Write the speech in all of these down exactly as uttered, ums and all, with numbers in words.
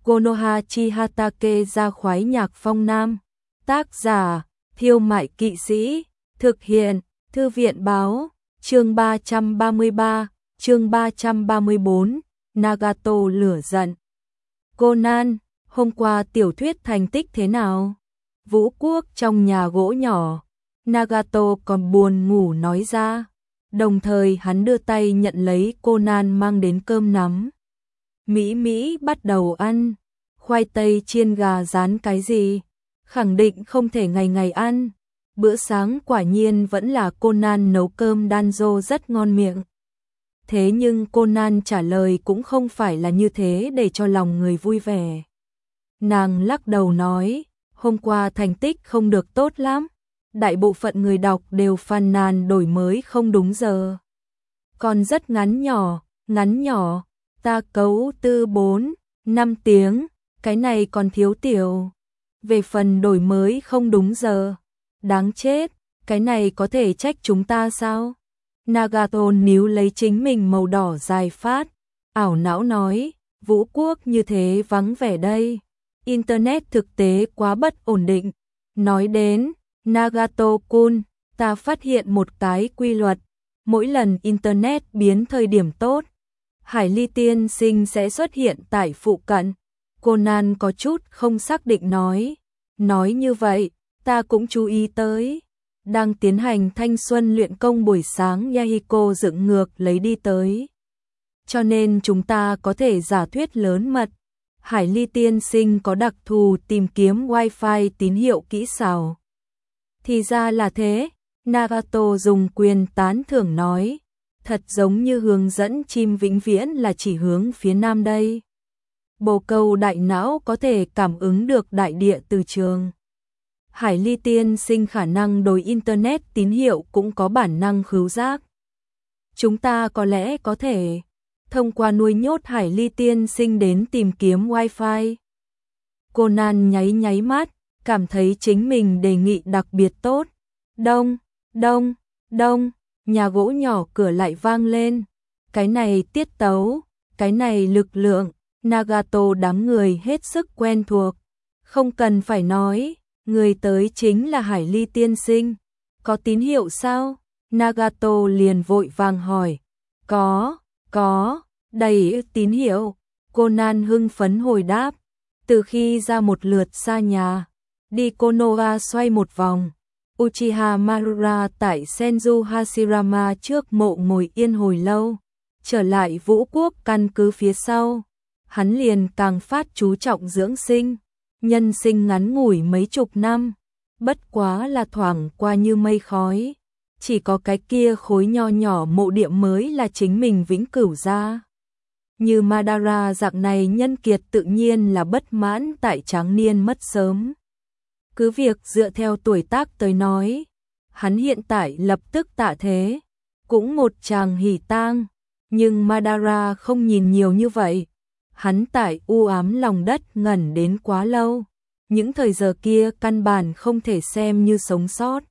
Konoha Chihatake ra khoái nhạc phong nam. Tác giả, Thiêu Mại Kỵ Sĩ. Thực hiện, Thư viện Báo. Chương ba trăm ba mươi ba, chương ba trăm ba mươi bốn, Nagato lửa giận. Conan, hôm qua tiểu thuyết thành tích thế nào? Vũ Quốc trong nhà gỗ nhỏ. Nagato còn buồn ngủ nói ra. Đồng thời hắn đưa tay nhận lấy Conan mang đến cơm nắm. Mỹ Mỹ bắt đầu ăn. Khoai tây chiên gà rán cái gì? Khẳng định không thể ngày ngày ăn. Bữa sáng quả nhiên vẫn là Conan nấu cơm Danzo rất ngon miệng. Thế nhưng Conan trả lời cũng không phải là như thế để cho lòng người vui vẻ. Nàng lắc đầu nói, hôm qua thành tích không được tốt lắm. Đại bộ phận người đọc đều phàn nàn đổi mới không đúng giờ. Còn rất ngắn nhỏ, ngắn nhỏ, ta cấu tư bốn, năm tiếng, cái này còn thiếu tiểu. Về phần đổi mới không đúng giờ, đáng chết, cái này có thể trách chúng ta sao? Nagato níu lấy chính mình màu đỏ dài phát, ảo não nói, Vũ Quốc như thế vắng vẻ đây. Internet thực tế quá bất ổn định. Nói đến Nagato-kun, ta phát hiện một cái quy luật. Mỗi lần Internet biến thời điểm tốt, Hải Ly tiên sinh sẽ xuất hiện tại phụ cận. Conan có chút không xác định nói. Nói như vậy, ta cũng chú ý tới. Đang tiến hành thanh xuân luyện công buổi sáng Yahiko dựng ngược lấy đi tới. Cho nên chúng ta có thể giả thuyết lớn mật. Hải Ly tiên sinh có đặc thù tìm kiếm wifi tín hiệu kỹ xảo. Thì ra là thế, Nagato dùng quyền tán thưởng nói. Thật giống như hướng dẫn chim vĩnh viễn là chỉ hướng phía nam đây. Bồ câu đại não có thể cảm ứng được đại địa từ trường. Hải Ly tiên sinh khả năng đối Internet tín hiệu cũng có bản năng khứu giác. Chúng ta có lẽ có thể thông qua nuôi nhốt Hải Ly tiên sinh đến tìm kiếm wifi. Conan nháy nháy mắt, cảm thấy chính mình đề nghị đặc biệt tốt. Đông, đông, đông, nhà gỗ nhỏ cửa lại vang lên. Cái này tiết tấu, cái này lực lượng, Nagato đám người hết sức quen thuộc. Không cần phải nói, người tới chính là Hải Ly tiên sinh. Có tín hiệu sao? Nagato liền vội vàng hỏi. Có, có, đầy tín hiệu. Conan hưng phấn hồi đáp. Từ khi ra một lượt xa nhà, đi Konoha xoay một vòng, Uchiha Madara tại Senju Hashirama trước mộ ngồi yên hồi lâu, trở lại Vũ Quốc căn cứ phía sau, hắn liền càng phát chú trọng dưỡng sinh, nhân sinh ngắn ngủi mấy chục năm, bất quá là thoảng qua như mây khói, chỉ có cái kia khối nho nhỏ mộ địa mới là chính mình vĩnh cửu ra. Như Madara dạng này nhân kiệt tự nhiên là bất mãn tại tráng niên mất sớm. Cứ việc dựa theo tuổi tác tới nói, hắn hiện tại lập tức tạ thế, cũng một chàng hỉ tang, nhưng Madara không nhìn nhiều như vậy. Hắn tại u ám lòng đất ngẩn đến quá lâu, những thời giờ kia căn bản không thể xem như sống sót.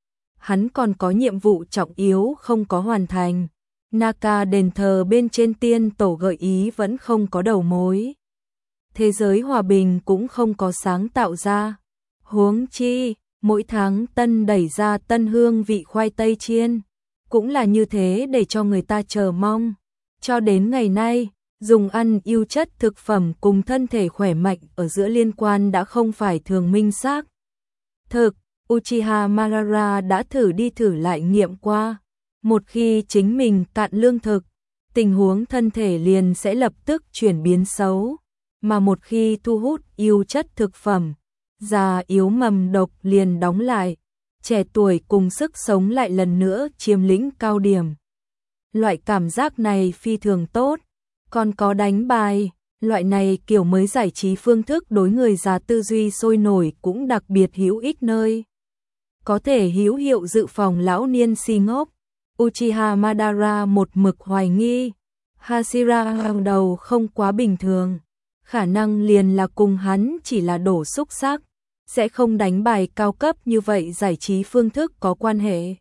Hắn còn có nhiệm vụ trọng yếu không có hoàn thành. Naka đền thờ bên trên tiên tổ gợi ý vẫn không có đầu mối. Thế giới hòa bình cũng không có sáng tạo ra. Huống chi, mỗi tháng tân đẩy ra tân hương vị khoai tây chiên, cũng là như thế để cho người ta chờ mong. Cho đến ngày nay, dùng ăn ưu chất thực phẩm cùng thân thể khỏe mạnh ở giữa liên quan đã không phải thường minh xác. Thực, Uchiha Madara đã thử đi thử lại nghiệm qua. Một khi chính mình cạn lương thực, tình huống thân thể liền sẽ lập tức chuyển biến xấu, mà một khi thu hút ưu chất thực phẩm, già yếu mầm độc liền đóng lại, trẻ tuổi cùng sức sống lại lần nữa chiếm lĩnh cao điểm. Loại cảm giác này phi thường tốt, còn có đánh bài, loại này kiểu mới giải trí phương thức đối người già tư duy sôi nổi cũng đặc biệt hữu ích nơi. Có thể hữu hiệu dự phòng lão niên si ngốc. Uchiha Madara một mực hoài nghi, Hashira hàng đầu không quá bình thường, khả năng liền là cùng hắn chỉ là đổ xúc sắc, sẽ không đánh bài cao cấp như vậy giải trí phương thức có quan hệ.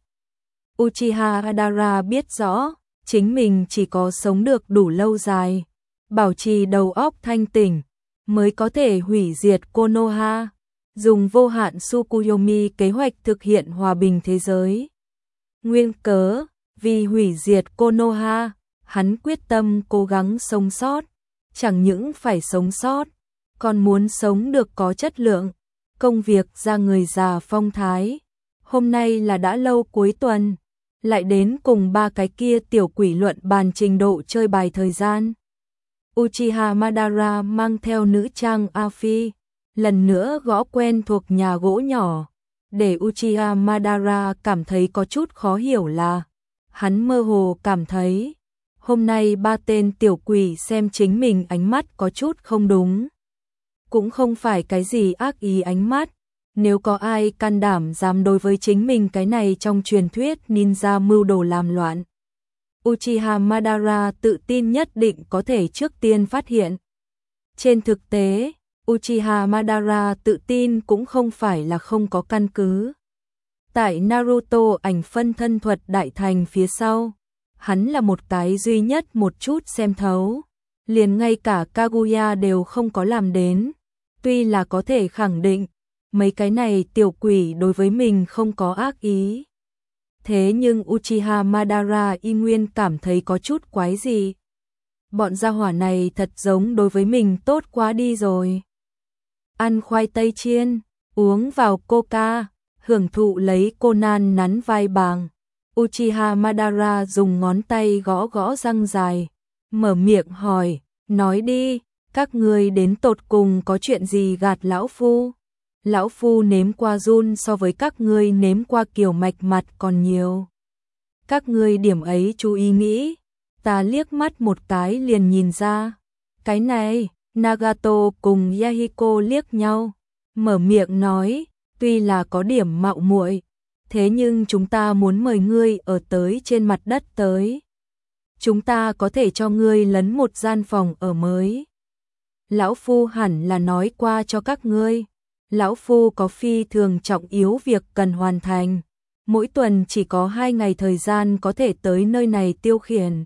Uchiha Madara biết rõ, chính mình chỉ có sống được đủ lâu dài, bảo trì đầu óc thanh tỉnh, mới có thể hủy diệt Konoha, dùng vô hạn Tsukuyomi kế hoạch thực hiện hòa bình thế giới. Nguyên cớ, vì hủy diệt Konoha, hắn quyết tâm cố gắng sống sót, chẳng những phải sống sót, còn muốn sống được có chất lượng. Công việc ra người già phong thái, hôm nay là đã lâu cuối tuần, lại đến cùng ba cái kia tiểu quỷ luận bàn trình độ chơi bài thời gian. Uchiha Madara mang theo nữ trang Afi, lần nữa gõ quen thuộc nhà gỗ nhỏ, để Uchiha Madara cảm thấy có chút khó hiểu là, hắn mơ hồ cảm thấy, hôm nay ba tên tiểu quỷ xem chính mình ánh mắt có chút không đúng. Cũng không phải cái gì ác ý ánh mắt, nếu có ai can đảm dám đối với chính mình cái này trong truyền thuyết ninja mưu đồ làm loạn. Uchiha Madara tự tin nhất định có thể trước tiên phát hiện. Trên thực tế, Uchiha Madara tự tin cũng không phải là không có căn cứ. Tại Naruto ảnh phân thân thuật đại thành phía sau, hắn là một cái duy nhất một chút xem thấu, liền ngay cả Kaguya đều không có làm đến. Tuy là có thể khẳng định, mấy cái này tiểu quỷ đối với mình không có ác ý. Thế nhưng Uchiha Madara y nguyên cảm thấy có chút quái gì. Bọn gia hỏa này thật giống đối với mình tốt quá đi rồi. Ăn khoai tây chiên, uống vào coca, hưởng thụ lấy Conan nắn vai bàng. Uchiha Madara dùng ngón tay gõ gõ răng dài, mở miệng hỏi, nói đi, các ngươi đến tột cùng có chuyện gì gạt lão phu? Lão phu nếm qua run so với các ngươi nếm qua kiểu mạch mặt còn nhiều. Các ngươi điểm ấy chú ý nghĩ, ta liếc mắt một cái liền nhìn ra. Cái này, Nagato cùng Yahiko liếc nhau, mở miệng nói, tuy là có điểm mạo muội, thế nhưng chúng ta muốn mời ngươi ở tới trên mặt đất tới. Chúng ta có thể cho ngươi lấn một gian phòng ở mới. Lão phu hẳn là nói qua cho các ngươi. Lão phu có phi thường trọng yếu việc cần hoàn thành. Mỗi tuần chỉ có hai ngày thời gian có thể tới nơi này tiêu khiển.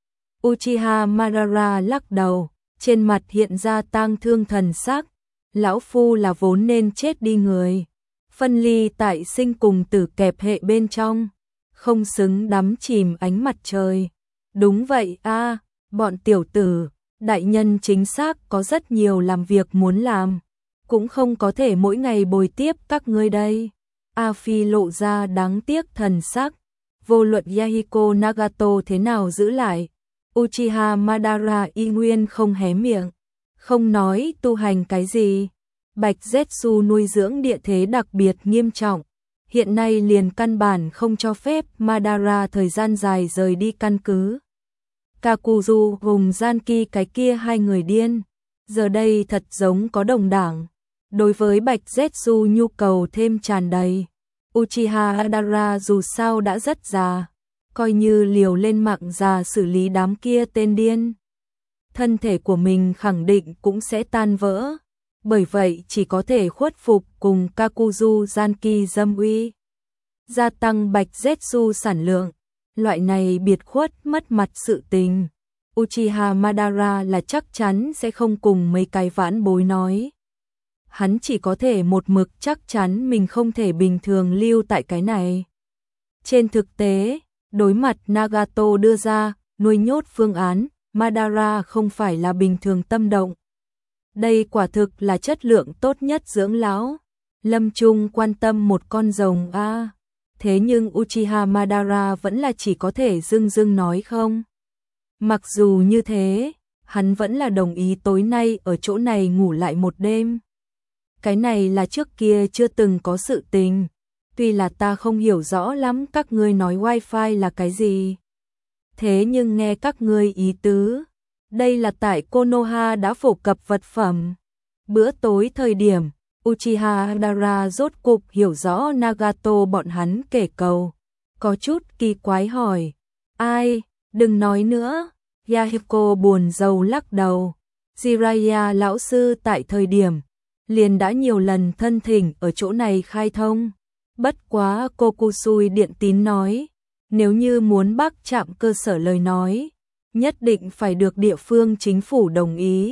Uchiha Madara lắc đầu, trên mặt hiện ra tang thương thần sắc. Lão phu là vốn nên chết đi người. Phân ly tại sinh cùng tử kẹp hệ bên trong. Không xứng đắm chìm ánh mặt trời. Đúng vậy a, bọn tiểu tử, đại nhân chính xác có rất nhiều làm việc muốn làm. Cũng không có thể mỗi ngày bồi tiếp các ngươi đây. A Phi lộ ra đáng tiếc thần sắc. Vô luận Yahiko Nagato thế nào giữ lại, Uchiha Madara y nguyên không hé miệng, không nói tu hành cái gì. Bạch Zetsu nuôi dưỡng địa thế đặc biệt nghiêm trọng, hiện nay liền căn bản không cho phép Madara thời gian dài rời đi căn cứ. Kakuzu cùng Zanki cái kia hai người điên, giờ đây thật giống có đồng đảng. Đối với Bạch Zetsu nhu cầu thêm tràn đầy, Uchiha Madara dù sao đã rất già, coi như liều lên mạng già xử lý đám kia tên điên. Thân thể của mình khẳng định cũng sẽ tan vỡ, bởi vậy chỉ có thể khuất phục cùng Kakuzu Zanki dâm uy. Gia tăng Bạch Zetsu sản lượng, loại này biệt khuất mất mặt sự tình. Uchiha Madara là chắc chắn sẽ không cùng mấy cái vãn bối nói. Hắn chỉ có thể một mực chắc chắn mình không thể bình thường lưu tại cái này. Trên thực tế, đối mặt Nagato đưa ra, nuôi nhốt phương án, Madara không phải là bình thường tâm động. Đây quả thực là chất lượng tốt nhất dưỡng lão. Lâm Trung quan tâm một con rồng a, à. Thế nhưng Uchiha Madara vẫn là chỉ có thể dưng dưng nói không. Mặc dù như thế, hắn vẫn là đồng ý tối nay ở chỗ này ngủ lại một đêm. Cái này là trước kia chưa từng có sự tình. Tuy là ta không hiểu rõ lắm các ngươi nói wifi là cái gì. Thế nhưng nghe các ngươi ý tứ, đây là tại Konoha đã phổ cập vật phẩm. Bữa tối thời điểm, Uchiha Madara rốt cục hiểu rõ Nagato bọn hắn kể cầu. Có chút kỳ quái hỏi, ai, đừng nói nữa. Yahiko buồn rầu lắc đầu. Jiraiya lão sư tại thời điểm, liền đã nhiều lần thân thỉnh ở chỗ này khai thông. Bất quá Kokusui điện tín nói, nếu như muốn bắc chạm cơ sở lời nói, nhất định phải được địa phương chính phủ đồng ý.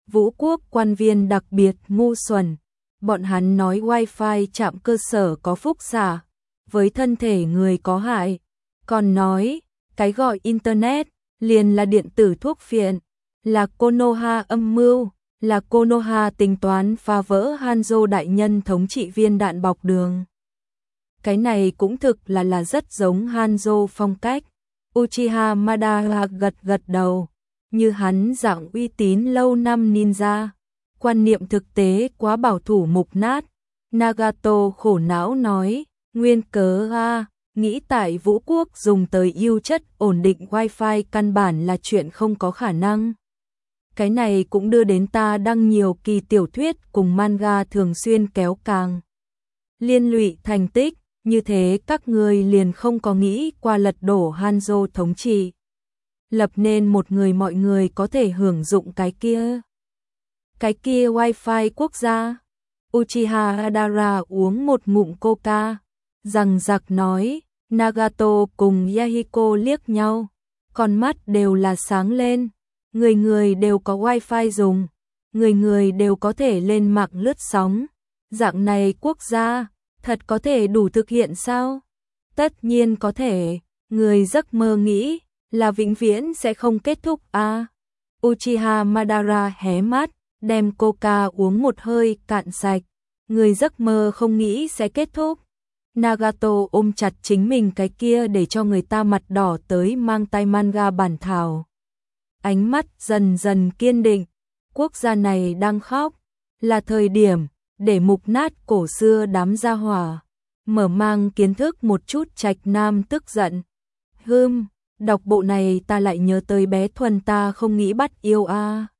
Vũ quốc quan viên đặc biệt ngu xuẩn. Bọn hắn nói wifi trạm cơ sở có phúc xạ, với thân thể người có hại. Còn nói, cái gọi internet, liền là điện tử thuốc phiện, là Konoha âm mưu, là Konoha tính toán phá vỡ Hanzo đại nhân thống trị viên đạn bọc đường. Cái này cũng thực là là rất giống Hanzo phong cách. Uchiha Madara gật gật đầu, như hắn dạng uy tín lâu năm ninja. Quan niệm thực tế quá bảo thủ mục nát. Nagato khổ não nói, nguyên cớ a, nghĩ tại Vũ quốc dùng tới ưu chất ổn định wifi căn bản là chuyện không có khả năng. Cái này cũng đưa đến ta đăng nhiều kỳ tiểu thuyết cùng manga thường xuyên kéo càng liên lụy thành tích, như thế các người liền không có nghĩ qua lật đổ Hanzo thống trị, lập nên một người mọi người có thể hưởng dụng cái kia. Cái kia wifi quốc gia. Uchiha Madara uống một ngụm coca, rằng giặc nói. Nagato cùng Yahiko liếc nhau, con mắt đều là sáng lên. Người người đều có wifi dùng, người người đều có thể lên mạng lướt sóng. Dạng này quốc gia, thật có thể đủ thực hiện sao? Tất nhiên có thể, người giấc mơ nghĩ là vĩnh viễn sẽ không kết thúc à. Uchiha Madara hé mắt, đem coca uống một hơi cạn sạch. Người giấc mơ không nghĩ sẽ kết thúc. Nagato ôm chặt chính mình cái kia để cho người ta mặt đỏ tới mang tay manga bản thảo. Ánh mắt dần dần kiên định. Quốc gia này đang khóc, là thời điểm để mục nát cổ xưa đám gia hỏa, mở mang kiến thức một chút Trạch Nam tức giận. Hừm, đọc bộ này ta lại nhớ tới bé Thuần ta không nghĩ bắt yêu a. À.